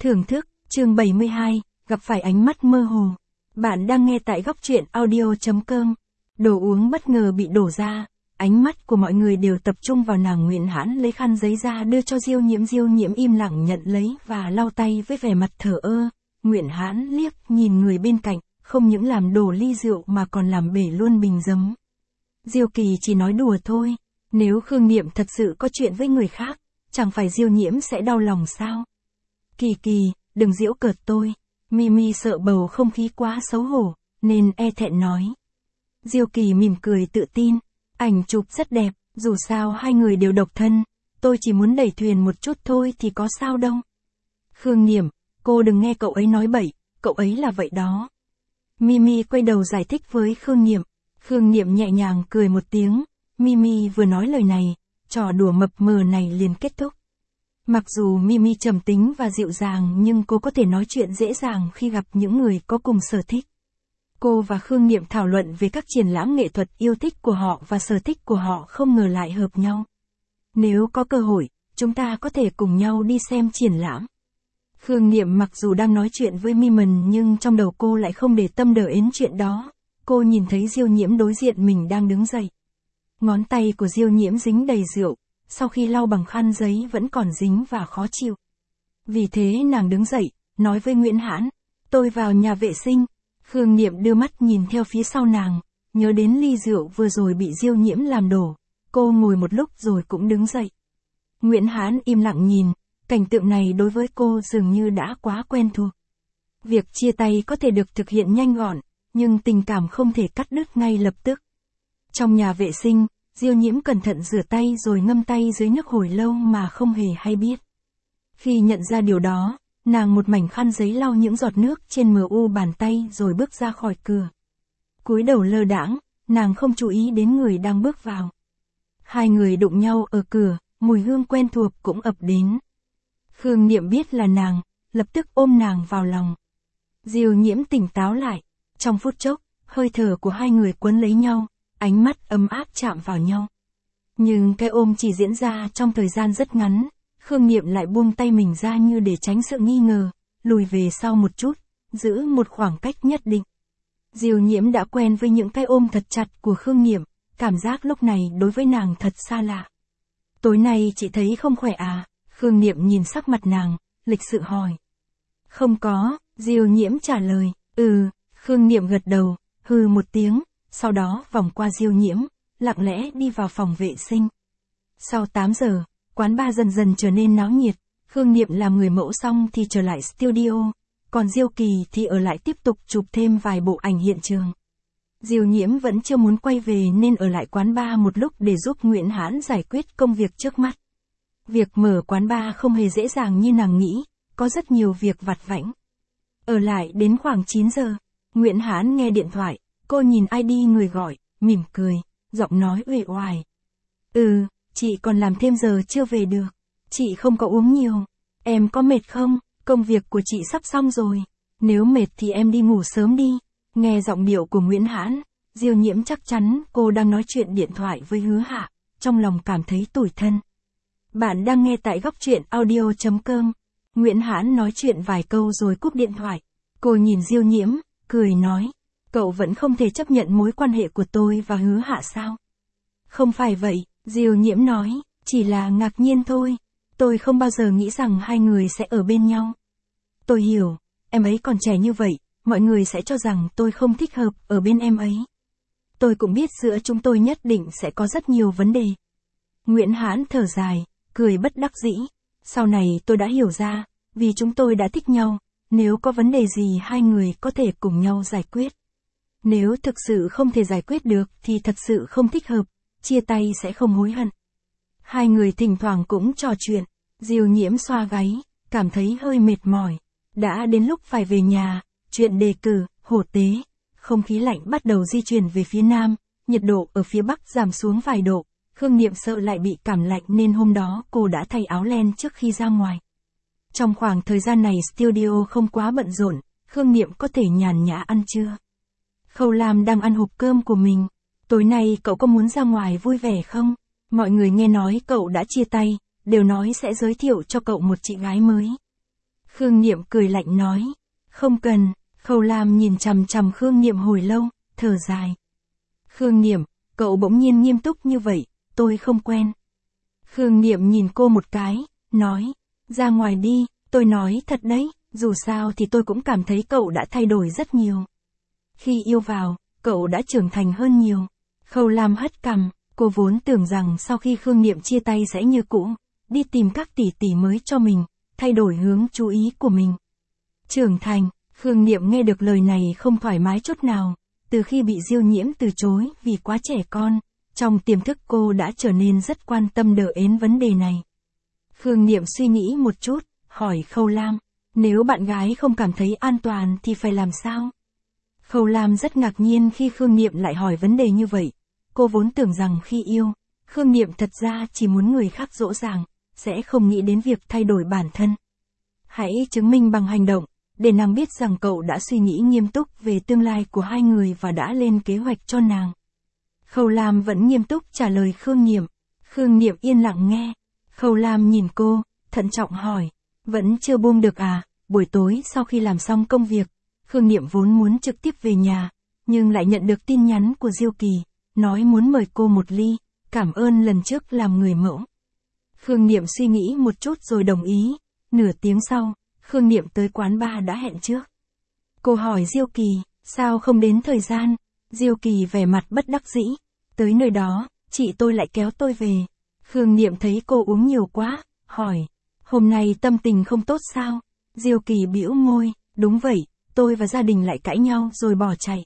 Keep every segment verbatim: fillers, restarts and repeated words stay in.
Thưởng thức, chương bảy mươi hai, gặp phải ánh mắt mơ hồ. Bạn đang nghe tại góc truyện audio chấm com. Đồ uống bất ngờ bị đổ ra, ánh mắt của mọi người đều tập trung vào nàng Nguyễn Hãn lấy khăn giấy ra đưa cho Diêu Nhiễm. Diêu Nhiễm im lặng nhận lấy và lau tay với vẻ mặt thờ ơ. Nguyễn Hãn liếc nhìn người bên cạnh, không những làm đổ ly rượu mà còn làm bể luôn bình giấm. Diêu Kỳ chỉ nói đùa thôi, nếu Khương Niệm thật sự có chuyện với người khác, chẳng phải Diêu Nhiễm sẽ đau lòng sao? Kỳ Kỳ, đừng giễu cợt tôi. Mimi sợ bầu không khí quá xấu hổ, nên e thẹn nói. Diêu Kỳ mỉm cười tự tin, ảnh chụp rất đẹp, dù sao hai người đều độc thân, tôi chỉ muốn đẩy thuyền một chút thôi thì có sao đâu. Khương Niệm, cô đừng nghe cậu ấy nói bậy, cậu ấy là vậy đó. Mimi quay đầu giải thích với Khương Niệm. Khương Niệm nhẹ nhàng cười một tiếng, Mimi vừa nói lời này, trò đùa mập mờ này liền kết thúc. Mặc dù Mimi trầm tính và dịu dàng nhưng cô có thể nói chuyện dễ dàng khi gặp những người có cùng sở thích. Cô và Khương Niệm thảo luận về các triển lãm nghệ thuật yêu thích của họ và sở thích của họ không ngờ lại hợp nhau. Nếu có cơ hội, chúng ta có thể cùng nhau đi xem triển lãm. Khương Niệm mặc dù đang nói chuyện với Mimen nhưng trong đầu cô lại không để tâm đờ đến chuyện đó. Cô nhìn thấy Diêu Nhiễm đối diện mình đang đứng dậy. Ngón tay của Diêu Nhiễm dính đầy rượu, sau khi lau bằng khăn giấy vẫn còn dính và khó chịu. Vì thế nàng đứng dậy, nói với Nguyễn Hãn, tôi vào nhà vệ sinh. Khương Niệm đưa mắt nhìn theo phía sau nàng, nhớ đến ly rượu vừa rồi bị Diêu Nhiễm làm đổ. Cô ngồi một lúc rồi cũng đứng dậy. Nguyễn Hãn im lặng nhìn, cảnh tượng này đối với cô dường như đã quá quen thuộc. Việc chia tay có thể được thực hiện nhanh gọn, nhưng tình cảm không thể cắt đứt ngay lập tức. Trong nhà vệ sinh, Diêu Nhiễm cẩn thận rửa tay rồi ngâm tay dưới nước hồi lâu mà không hề hay biết. Khi nhận ra điều đó, nàng một mảnh khăn giấy lau những giọt nước trên mờ u bàn tay rồi bước ra khỏi cửa. Cúi đầu lơ đãng, nàng không chú ý đến người đang bước vào. Hai người đụng nhau ở cửa, mùi hương quen thuộc cũng ập đến. Khương Niệm biết là nàng, lập tức ôm nàng vào lòng. Diêu Nhiễm tỉnh táo lại, trong phút chốc, hơi thở của hai người quấn lấy nhau, ánh mắt ấm áp chạm vào nhau. Nhưng cái ôm chỉ diễn ra trong thời gian rất ngắn, Khương Niệm lại buông tay mình ra như để tránh sự nghi ngờ, lùi về sau một chút, giữ một khoảng cách nhất định. Diêu Nhiễm đã quen với những cái ôm thật chặt của Khương Niệm, cảm giác lúc này đối với nàng thật xa lạ. Tối nay chị thấy không khỏe à? Khương Niệm nhìn sắc mặt nàng, lịch sự hỏi. Không có, Diêu Nhiễm trả lời, ừ, Khương Niệm gật đầu, hừ một tiếng, sau đó vòng qua Diêu Nhiễm, lặng lẽ đi vào phòng vệ sinh. Sau tám giờ, quán bar dần dần trở nên náo nhiệt, Khương Niệm làm người mẫu xong thì trở lại studio, còn Diêu Kỳ thì ở lại tiếp tục chụp thêm vài bộ ảnh hiện trường. Diêu Nhiễm vẫn chưa muốn quay về nên ở lại quán bar một lúc để giúp Nguyễn Hãn giải quyết công việc trước mắt. Việc mở quán bar không hề dễ dàng như nàng nghĩ, có rất nhiều việc vặt vãnh. Ở lại đến khoảng chín giờ, Nguyễn Hãn nghe điện thoại, cô nhìn i đê người gọi, mỉm cười, giọng nói uể oải. Ừ, chị còn làm thêm giờ chưa về được. Chị không có uống nhiều. Em có mệt không? Công việc của chị sắp xong rồi. Nếu mệt thì em đi ngủ sớm đi. Nghe giọng điệu của Nguyễn Hãn, Diêu Nhiễm chắc chắn cô đang nói chuyện điện thoại với Hứa Hạ, trong lòng cảm thấy tủi thân. Bạn đang nghe tại góc truyện audio chấm com. Nguyễn Hãn nói chuyện vài câu rồi cúp điện thoại. Cô nhìn Diêu Nhiễm, cười nói, cậu vẫn không thể chấp nhận mối quan hệ của tôi và Hứa Hạ sao? Không phải vậy, Diêu Nhiễm nói, chỉ là ngạc nhiên thôi. Tôi không bao giờ nghĩ rằng hai người sẽ ở bên nhau. Tôi hiểu, em ấy còn trẻ như vậy, mọi người sẽ cho rằng tôi không thích hợp ở bên em ấy. Tôi cũng biết giữa chúng tôi nhất định sẽ có rất nhiều vấn đề. Nguyễn Hãn thở dài, cười bất đắc dĩ. Sau này tôi đã hiểu ra, vì chúng tôi đã thích nhau, nếu có vấn đề gì hai người có thể cùng nhau giải quyết. Nếu thực sự không thể giải quyết được thì thật sự không thích hợp, chia tay sẽ không hối hận. Hai người thỉnh thoảng cũng trò chuyện, Diêu Nhiễm xoa gáy, cảm thấy hơi mệt mỏi. Đã đến lúc phải về nhà, chuyện đề cử, hổ tế, không khí lạnh bắt đầu di chuyển về phía nam, nhiệt độ ở phía bắc giảm xuống vài độ. Khương Niệm sợ lại bị cảm lạnh nên hôm đó cô đã thay áo len trước khi ra ngoài. Trong khoảng thời gian này studio không quá bận rộn, Khương Niệm có thể nhàn nhã ăn trưa. Khâu Lam đang ăn hộp cơm của mình. Tối nay cậu có muốn ra ngoài vui vẻ không? Mọi người nghe nói cậu đã chia tay, đều nói sẽ giới thiệu cho cậu một chị gái mới. Khương Niệm cười lạnh nói. Không cần. Khâu Lam nhìn chằm chằm Khương Niệm hồi lâu, thở dài. Khương Niệm, cậu bỗng nhiên nghiêm túc như vậy, tôi không quen. Khương Niệm nhìn cô một cái, nói. Ra ngoài đi, tôi nói thật đấy, dù sao thì tôi cũng cảm thấy cậu đã thay đổi rất nhiều. Khi yêu vào, cậu đã trưởng thành hơn nhiều. Khâu Lam hất cằm, cô vốn tưởng rằng sau khi Khương Niệm chia tay sẽ như cũ, đi tìm các tỷ tỷ mới cho mình, thay đổi hướng chú ý của mình. Trưởng thành, Khương Niệm nghe được lời này không thoải mái chút nào, từ khi bị Diêu Nhiễm từ chối vì quá trẻ con, trong tiềm thức cô đã trở nên rất quan tâm đờ ến vấn đề này. Khương Niệm suy nghĩ một chút, hỏi Khâu Lam, nếu bạn gái không cảm thấy an toàn thì phải làm sao? Khâu Lam rất ngạc nhiên khi Khương Niệm lại hỏi vấn đề như vậy, cô vốn tưởng rằng khi yêu, Khương Niệm thật ra chỉ muốn người khác dỗ dàng, sẽ không nghĩ đến việc thay đổi bản thân. Hãy chứng minh bằng hành động, để nàng biết rằng cậu đã suy nghĩ nghiêm túc về tương lai của hai người và đã lên kế hoạch cho nàng. Khâu Lam vẫn nghiêm túc trả lời Khương Niệm. Khương Niệm yên lặng nghe. Khâu Lam nhìn cô, thận trọng hỏi, vẫn chưa buông được à? Buổi tối sau khi làm xong công việc, Khương Niệm vốn muốn trực tiếp về nhà, nhưng lại nhận được tin nhắn của Diêu Kỳ, nói muốn mời cô một ly, cảm ơn lần trước làm người mẫu. Khương Niệm suy nghĩ một chút rồi đồng ý. Nửa tiếng sau, Khương Niệm tới quán bar đã hẹn trước. Cô hỏi Diêu Kỳ, sao không đến thời gian? Diêu Kỳ vẻ mặt bất đắc dĩ. Tới nơi đó, chị tôi lại kéo tôi về. Khương Niệm thấy cô uống nhiều quá, hỏi, hôm nay tâm tình không tốt sao? Diêu Kỳ bĩu môi, đúng vậy, tôi và gia đình lại cãi nhau rồi bỏ chạy.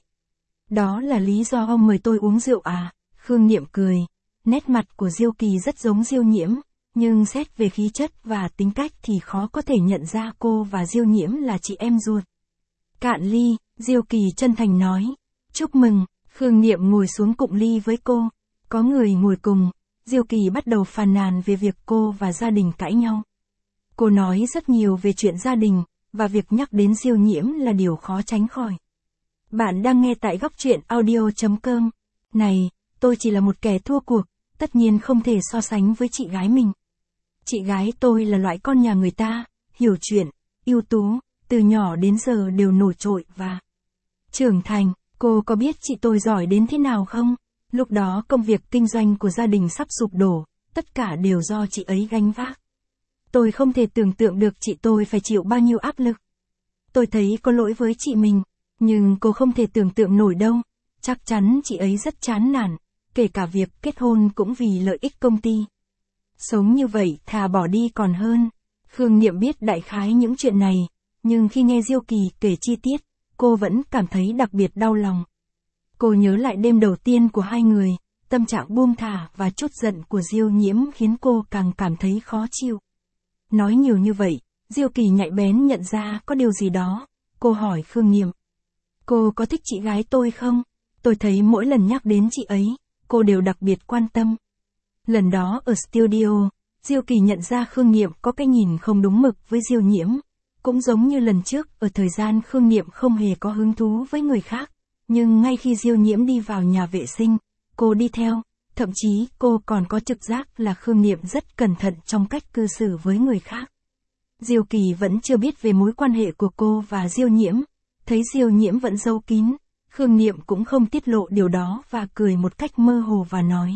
Đó là lý do ông mời tôi uống rượu à? Khương Niệm cười, nét mặt của Diêu Kỳ rất giống Diêu Nhiễm, nhưng xét về khí chất và tính cách thì khó có thể nhận ra cô và Diêu Nhiễm là chị em ruột. Cạn ly, Diêu Kỳ chân thành nói, chúc mừng. Khương Niệm ngồi xuống cụng ly với cô, có người ngồi cùng, Diêu Kỳ bắt đầu phàn nàn về việc cô và gia đình cãi nhau. Cô nói rất nhiều về chuyện gia đình, và việc nhắc đến Diêu Nhiễm là điều khó tránh khỏi. Bạn đang nghe tại góc truyện audio chấm com. Này, tôi chỉ là một kẻ thua cuộc, tất nhiên không thể so sánh với chị gái mình. Chị gái tôi là loại con nhà người ta, hiểu chuyện, ưu tú, từ nhỏ đến giờ đều nổi trội và trưởng thành. Cô có biết chị tôi giỏi đến thế nào không? Lúc đó công việc kinh doanh của gia đình sắp sụp đổ, tất cả đều do chị ấy gánh vác. Tôi không thể tưởng tượng được chị tôi phải chịu bao nhiêu áp lực. Tôi thấy có lỗi với chị mình, nhưng cô không thể tưởng tượng nổi đâu. Chắc chắn chị ấy rất chán nản, kể cả việc kết hôn cũng vì lợi ích công ty. Sống như vậy thà bỏ đi còn hơn. Khương Niệm biết đại khái những chuyện này, nhưng khi nghe Diêu Kỳ kể chi tiết, cô vẫn cảm thấy đặc biệt đau lòng. Cô nhớ lại đêm đầu tiên của hai người, tâm trạng buông thả và chút giận của Diêu Nhiễm khiến cô càng cảm thấy khó chịu. Nói nhiều như vậy, Diêu Kỳ nhạy bén nhận ra có điều gì đó. Cô hỏi Khương Niệm, cô có thích chị gái tôi không? Tôi thấy mỗi lần nhắc đến chị ấy, cô đều đặc biệt quan tâm. Lần đó ở studio, Diêu Kỳ nhận ra Khương Niệm có cái nhìn không đúng mực với Diêu Nhiễm. Cũng giống như lần trước, ở thời gian Khương Niệm không hề có hứng thú với người khác. Nhưng ngay khi Diêu Nhiễm đi vào nhà vệ sinh, cô đi theo. Thậm chí cô còn có trực giác là Khương Niệm rất cẩn thận trong cách cư xử với người khác. Diêu Kỳ vẫn chưa biết về mối quan hệ của cô và Diêu Nhiễm. Thấy Diêu Nhiễm vẫn giấu kín, Khương Niệm cũng không tiết lộ điều đó và cười một cách mơ hồ và nói.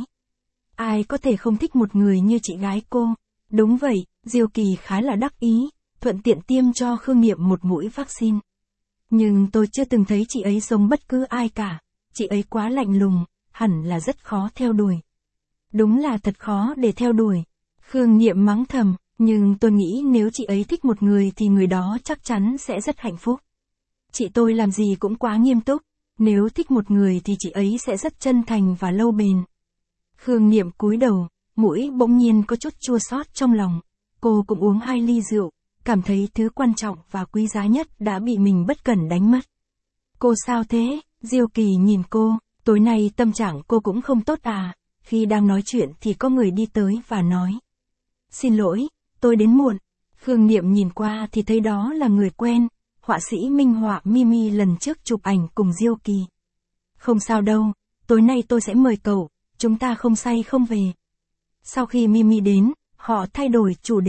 Ai có thể không thích một người như chị gái cô? Đúng vậy, Diêu Kỳ khá là đắc ý, thuận tiện tiêm cho Khương Niệm một mũi vaccine. Nhưng tôi chưa từng thấy chị ấy giống bất cứ ai cả, chị ấy quá lạnh lùng, hẳn là rất khó theo đuổi. Đúng là thật khó để theo đuổi. Khương Niệm mắng thầm, nhưng tôi nghĩ nếu chị ấy thích một người thì người đó chắc chắn sẽ rất hạnh phúc. Chị tôi làm gì cũng quá nghiêm túc, nếu thích một người thì chị ấy sẽ rất chân thành và lâu bền. Khương Niệm cúi đầu, mũi bỗng nhiên có chút chua xót trong lòng. Cô cũng uống hai ly rượu, cảm thấy thứ quan trọng và quý giá nhất đã bị mình bất cẩn đánh mất. Cô sao thế? Diêu Kỳ nhìn cô, tối nay tâm trạng cô cũng không tốt à? Khi đang nói chuyện thì có người đi tới và nói. Xin lỗi, tôi đến muộn. Khương Niệm nhìn qua thì thấy đó là người quen, họa sĩ minh họa Mimi lần trước chụp ảnh cùng Diêu Kỳ. Không sao đâu, tối nay tôi sẽ mời cậu, chúng ta không say không về. Sau khi Mimi đến, họ thay đổi chủ đề.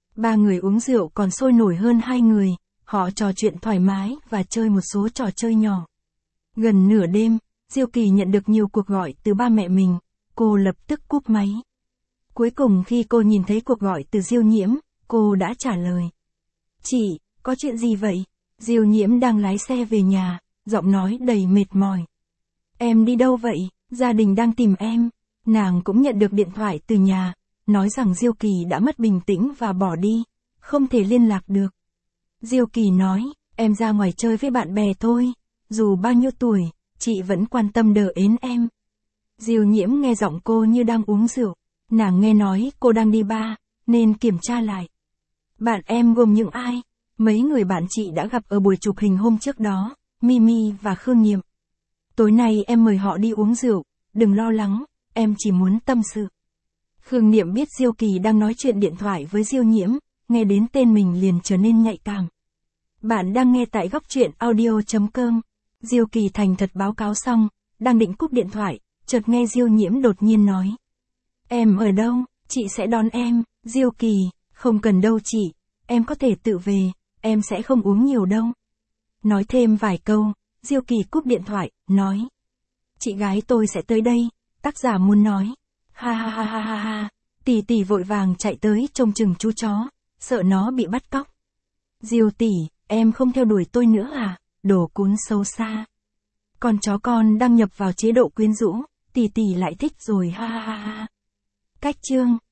Ba người uống rượu còn sôi nổi hơn hai người, họ trò chuyện thoải mái và chơi một số trò chơi nhỏ. Gần nửa đêm, Diêu Kỳ nhận được nhiều cuộc gọi từ ba mẹ mình, cô lập tức cúp máy. Cuối cùng khi cô nhìn thấy cuộc gọi từ Diêu Nhiễm, cô đã trả lời. Chị, có chuyện gì vậy? Diêu Nhiễm đang lái xe về nhà, giọng nói đầy mệt mỏi. Em đi đâu vậy? Gia đình đang tìm em. Nàng cũng nhận được điện thoại từ nhà, nói rằng Diêu Kỳ đã mất bình tĩnh và bỏ đi, không thể liên lạc được. Diêu Kỳ nói, em ra ngoài chơi với bạn bè thôi, dù bao nhiêu tuổi, chị vẫn quan tâm đờ ến em. Diêu Nhiễm nghe giọng cô như đang uống rượu, nàng nghe nói cô đang đi bar, nên kiểm tra lại. Bạn em gồm những ai? Mấy người bạn chị đã gặp ở buổi chụp hình hôm trước đó, Mimi và Khương Nhiệm. Tối nay em mời họ đi uống rượu, đừng lo lắng, em chỉ muốn tâm sự. Khương Niệm biết Diêu Kỳ đang nói chuyện điện thoại với Diêu Nhiễm, nghe đến tên mình liền trở nên nhạy cảm. Bạn đang nghe tại góc truyện audio chấm com. Diêu Kỳ thành thật báo cáo xong, đang định cúp điện thoại, chợt nghe Diêu Nhiễm đột nhiên nói. Em ở đâu, chị sẽ đón em. Diêu Kỳ, không cần đâu chị, em có thể tự về, em sẽ không uống nhiều đâu. Nói thêm vài câu, Diêu Kỳ cúp điện thoại, nói. Chị gái tôi sẽ tới đây, tác giả muốn nói. Ha ha ha ha ha ha, tỷ tỷ vội vàng chạy tới trông chừng chú chó, sợ nó bị bắt cóc. Diêu tỷ, em không theo đuổi tôi nữa à, đồ cún xấu xa. Con chó con đang nhập vào chế độ quyến rũ, tỷ tỷ lại thích rồi ha ha ha ha. Cách chương